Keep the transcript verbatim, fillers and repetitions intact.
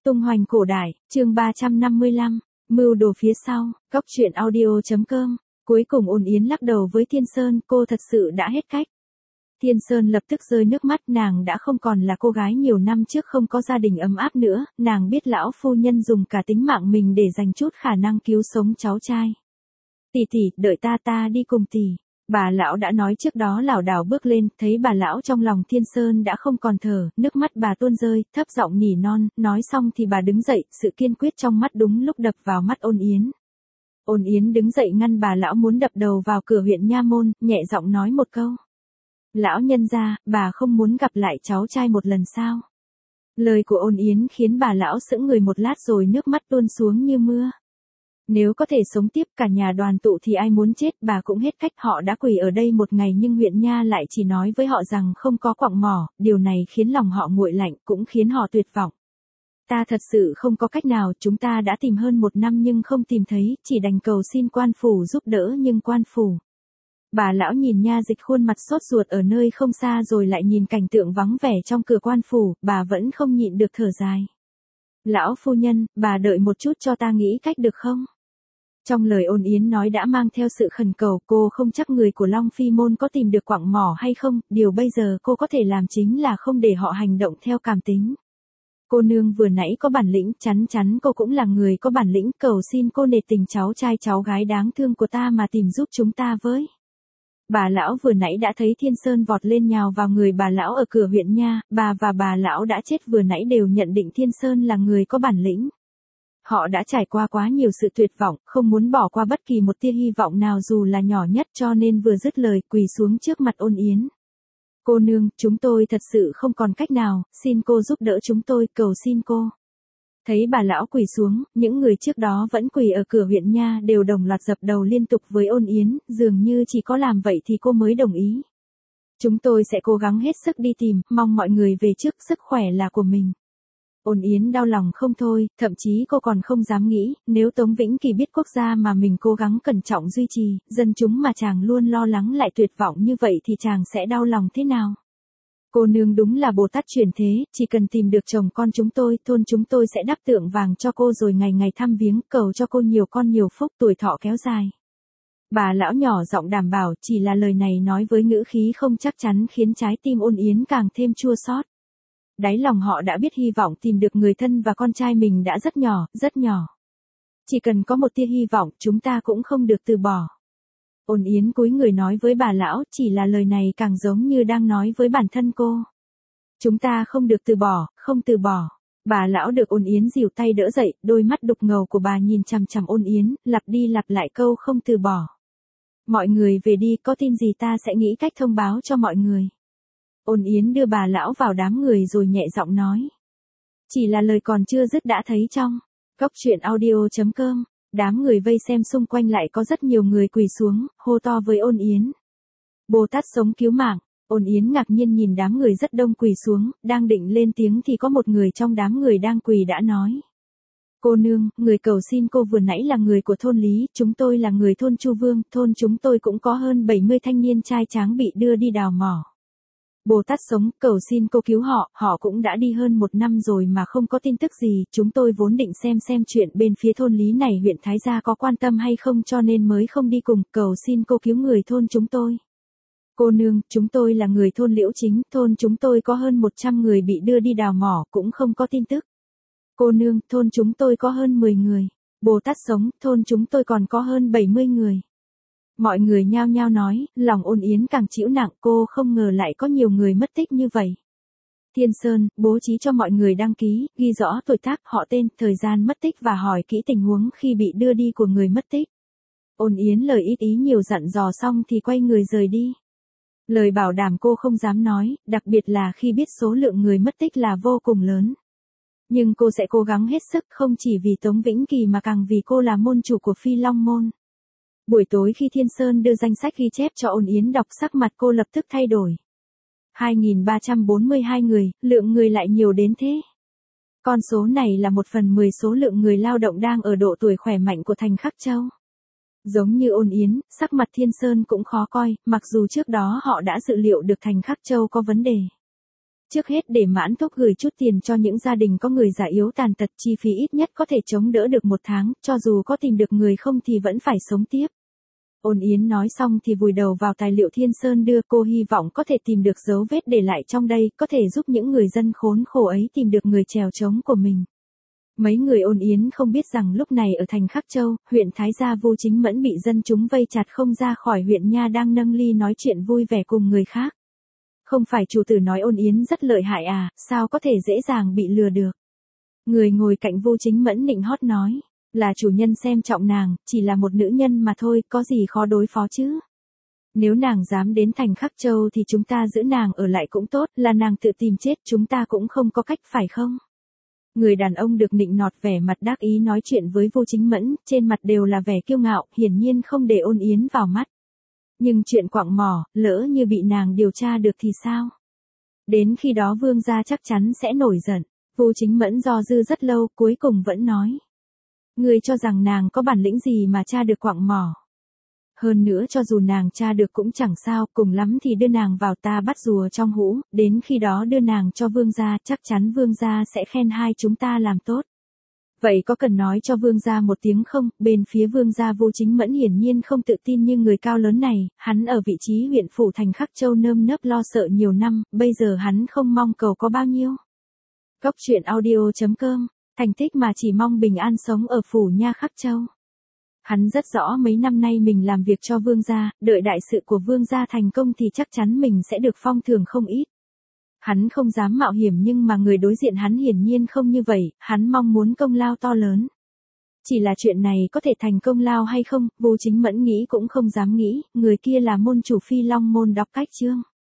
Tung hoành cổ đại, chương ba trăm năm mươi lăm, mưu đồ phía sau, góc truyện audio.com. Cuối cùng Ôn Yến lắc đầu với Thiên Sơn, cô thật sự đã hết cách. Thiên Sơn lập tức rơi nước mắt, nàng đã không còn là cô gái nhiều năm trước không có gia đình ấm áp nữa, nàng biết lão phu nhân dùng cả tính mạng mình để dành chút khả năng cứu sống cháu trai. Tỷ tỷ, đợi ta ta đi cùng tỷ. Bà lão đã nói trước đó lảo đảo bước lên, thấy bà lão trong lòng Thiên Sơn đã không còn thở, nước mắt bà tuôn rơi, thấp giọng nỉ non, nói xong thì bà đứng dậy, sự kiên quyết trong mắt đúng lúc đập vào mắt Ôn Yến. Ôn Yến đứng dậy ngăn bà lão muốn đập đầu vào cửa huyện nha môn, nhẹ giọng nói một câu. Lão nhân gia, bà không muốn gặp lại cháu trai một lần sao? Lời của Ôn Yến khiến bà lão sững người một lát rồi nước mắt tuôn xuống như mưa. Nếu có thể sống tiếp cả nhà đoàn tụ thì ai muốn chết, bà cũng hết cách, họ đã quỳ ở đây một ngày nhưng huyện nha lại chỉ nói với họ rằng không có quặng mỏ, điều này khiến lòng họ nguội lạnh, cũng khiến họ tuyệt vọng. Ta thật sự không có cách nào, chúng ta đã tìm hơn một năm nhưng không tìm thấy, chỉ đành cầu xin quan phủ giúp đỡ nhưng quan phủ. Bà lão nhìn nha dịch khuôn mặt sốt ruột ở nơi không xa rồi lại nhìn cảnh tượng vắng vẻ trong cửa quan phủ, bà vẫn không nhịn được thở dài. Lão phu nhân, bà đợi một chút cho ta nghĩ cách được không? Trong lời Ôn Yến nói đã mang theo sự khẩn cầu, cô không chắc người của Long Phi môn có tìm được quặng mỏ hay không, điều bây giờ cô có thể làm chính là không để họ hành động theo cảm tính. Cô nương vừa nãy có bản lĩnh, chắn chắn cô cũng là người có bản lĩnh, cầu xin cô nể tình cháu trai cháu gái đáng thương của ta mà tìm giúp chúng ta với. Bà lão vừa nãy đã thấy Thiên Sơn vọt lên nhào vào người bà lão ở cửa huyện nha, bà và bà lão đã chết vừa nãy đều nhận định Thiên Sơn là người có bản lĩnh. Họ đã trải qua quá nhiều sự tuyệt vọng, không muốn bỏ qua bất kỳ một tia hy vọng nào dù là nhỏ nhất, cho nên vừa dứt lời quỳ xuống trước mặt Ôn Yến. Cô nương, chúng tôi thật sự không còn cách nào, xin cô giúp đỡ chúng tôi, cầu xin cô. Thấy bà lão quỳ xuống, những người trước đó vẫn quỳ ở cửa huyện nha đều đồng loạt dập đầu liên tục với Ôn Yến, dường như chỉ có làm vậy thì cô mới đồng ý. Chúng tôi sẽ cố gắng hết sức đi tìm, mong mọi người về trước, sức khỏe là của mình. Ôn Yến đau lòng không thôi, thậm chí cô còn không dám nghĩ, nếu Tống Vĩnh Kỳ biết quốc gia mà mình cố gắng cẩn trọng duy trì, dân chúng mà chàng luôn lo lắng lại tuyệt vọng như vậy thì chàng sẽ đau lòng thế nào? Cô nương đúng là Bồ Tát truyền thế, chỉ cần tìm được chồng con chúng tôi, thôn chúng tôi sẽ đắp tượng vàng cho cô rồi ngày ngày thăm viếng, cầu cho cô nhiều con nhiều phúc, tuổi thọ kéo dài. Bà lão nhỏ giọng đảm bảo, chỉ là lời này nói với ngữ khí không chắc chắn khiến trái tim Ôn Yến càng thêm chua xót. Đáy lòng họ đã biết hy vọng tìm được người thân và con trai mình đã rất nhỏ, rất nhỏ. Chỉ cần có một tia hy vọng, chúng ta cũng không được từ bỏ. Ôn Yến cúi người nói với bà lão, chỉ là lời này càng giống như đang nói với bản thân cô. Chúng ta không được từ bỏ, không từ bỏ. Bà lão được Ôn Yến dìu tay đỡ dậy, đôi mắt đục ngầu của bà nhìn chằm chằm Ôn Yến, lặp đi lặp lại câu không từ bỏ. Mọi người về đi, có tin gì ta sẽ nghĩ cách thông báo cho mọi người. Ôn Yến đưa bà lão vào đám người rồi nhẹ giọng nói. Chỉ là lời còn chưa dứt đã thấy trong góc truyện audio.com, đám người vây xem xung quanh lại có rất nhiều người quỳ xuống, hô to với Ôn Yến. Bồ Tát sống cứu mạng. Ôn Yến ngạc nhiên nhìn đám người rất đông quỳ xuống, đang định lên tiếng thì có một người trong đám người đang quỳ đã nói. Cô nương, người cầu xin cô vừa nãy là người của thôn Lý, chúng tôi là người thôn Chu Vương, thôn chúng tôi cũng có hơn bảy mươi thanh niên trai tráng bị đưa đi đào mỏ. Bồ Tát sống, cầu xin cô cứu họ, họ cũng đã đi hơn một năm rồi mà không có tin tức gì, chúng tôi vốn định xem xem chuyện bên phía thôn Lý này huyện Thái Gia có quan tâm hay không cho nên mới không đi cùng, cầu xin cô cứu người thôn chúng tôi. Cô nương, chúng tôi là người thôn Liễu Chính, thôn chúng tôi có hơn một trăm người bị đưa đi đào mỏ, cũng không có tin tức. Cô nương, thôn chúng tôi có hơn mười người. Bồ Tát sống, thôn chúng tôi còn có hơn bảy mươi người. Mọi người nhao nhao nói, lòng Ôn Yến càng chịu nặng, cô không ngờ lại có nhiều người mất tích như vậy. Thiên Sơn, bố trí cho mọi người đăng ký, ghi rõ tuổi tác, họ tên, thời gian mất tích và hỏi kỹ tình huống khi bị đưa đi của người mất tích. Ôn Yến lời ít ý nhiều dặn dò xong thì quay người rời đi. Lời bảo đảm cô không dám nói, đặc biệt là khi biết số lượng người mất tích là vô cùng lớn. Nhưng cô sẽ cố gắng hết sức không chỉ vì Tống Vĩnh Kỳ mà càng vì cô là môn chủ của Phi Long Môn. Buổi tối khi Thiên Sơn đưa danh sách ghi chép cho Ôn Yến đọc sắc mặt cô lập tức thay đổi. hai nghìn ba trăm bốn mươi hai người, lượng người lại nhiều đến thế. Con số này là một phần mười số lượng người lao động đang ở độ tuổi khỏe mạnh của thành Khắc Châu. Giống như Ôn Yến, sắc mặt Thiên Sơn cũng khó coi, mặc dù trước đó họ đã dự liệu được thành Khắc Châu có vấn đề. Trước hết để Mãn Thúc gửi chút tiền cho những gia đình có người già yếu tàn tật, chi phí ít nhất có thể chống đỡ được một tháng, cho dù có tìm được người không thì vẫn phải sống tiếp. Ôn Yến nói xong thì vùi đầu vào tài liệu Thiên Sơn đưa, cô hy vọng có thể tìm được dấu vết để lại trong đây, có thể giúp những người dân khốn khổ ấy tìm được người chèo chống của mình. Mấy người Ôn Yến không biết rằng lúc này ở thành Khắc Châu, huyện Thái Gia Vu Chính Mẫn bị dân chúng vây chặt không ra khỏi huyện nha, đang nâng ly nói chuyện vui vẻ cùng người khác. Không phải chủ tử nói Ôn Yến rất lợi hại à, sao có thể dễ dàng bị lừa được. Người ngồi cạnh Vu Chính Mẫn nịnh hót nói, là chủ nhân xem trọng nàng, chỉ là một nữ nhân mà thôi, có gì khó đối phó chứ. Nếu nàng dám đến thành Khắc Châu thì chúng ta giữ nàng ở lại cũng tốt, là nàng tự tìm chết chúng ta cũng không có cách phải không? Người đàn ông được nịnh nọt vẻ mặt đắc ý nói chuyện với Vu Chính Mẫn, trên mặt đều là vẻ kiêu ngạo, hiển nhiên không để Ôn Yến vào mắt. Nhưng chuyện quạng mỏ, lỡ như bị nàng điều tra được thì sao? Đến khi đó vương gia chắc chắn sẽ nổi giận. Vu Chính Mẫn do dư rất lâu, cuối cùng vẫn nói. Ngươi cho rằng nàng có bản lĩnh gì mà tra được quạng mỏ? Hơn nữa cho dù nàng tra được cũng chẳng sao, cùng lắm thì đưa nàng vào ta bắt rùa trong hũ, đến khi đó đưa nàng cho vương gia, chắc chắn vương gia sẽ khen hai chúng ta làm tốt. Vậy có cần nói cho vương gia một tiếng không? Bên phía vương gia Vu Chính Mẫn hiển nhiên không tự tin như người cao lớn này, hắn ở vị trí huyện phủ thành Khắc Châu nơm nớp lo sợ nhiều năm, bây giờ hắn không mong cầu có bao nhiêu. Cốc truyện audio chấm com, thành tích mà chỉ mong bình an sống ở phủ nha Khắc Châu. Hắn rất rõ mấy năm nay mình làm việc cho vương gia, đợi đại sự của vương gia thành công thì chắc chắn mình sẽ được phong thưởng không ít. Hắn không dám mạo hiểm nhưng mà người đối diện hắn hiển nhiên không như vậy, hắn mong muốn công lao to lớn. Chỉ là chuyện này có thể thành công lao hay không, Vu Chính Mẫn nghĩ cũng không dám nghĩ, người kia là môn chủ Phi Long môn Đọc Cách Chương.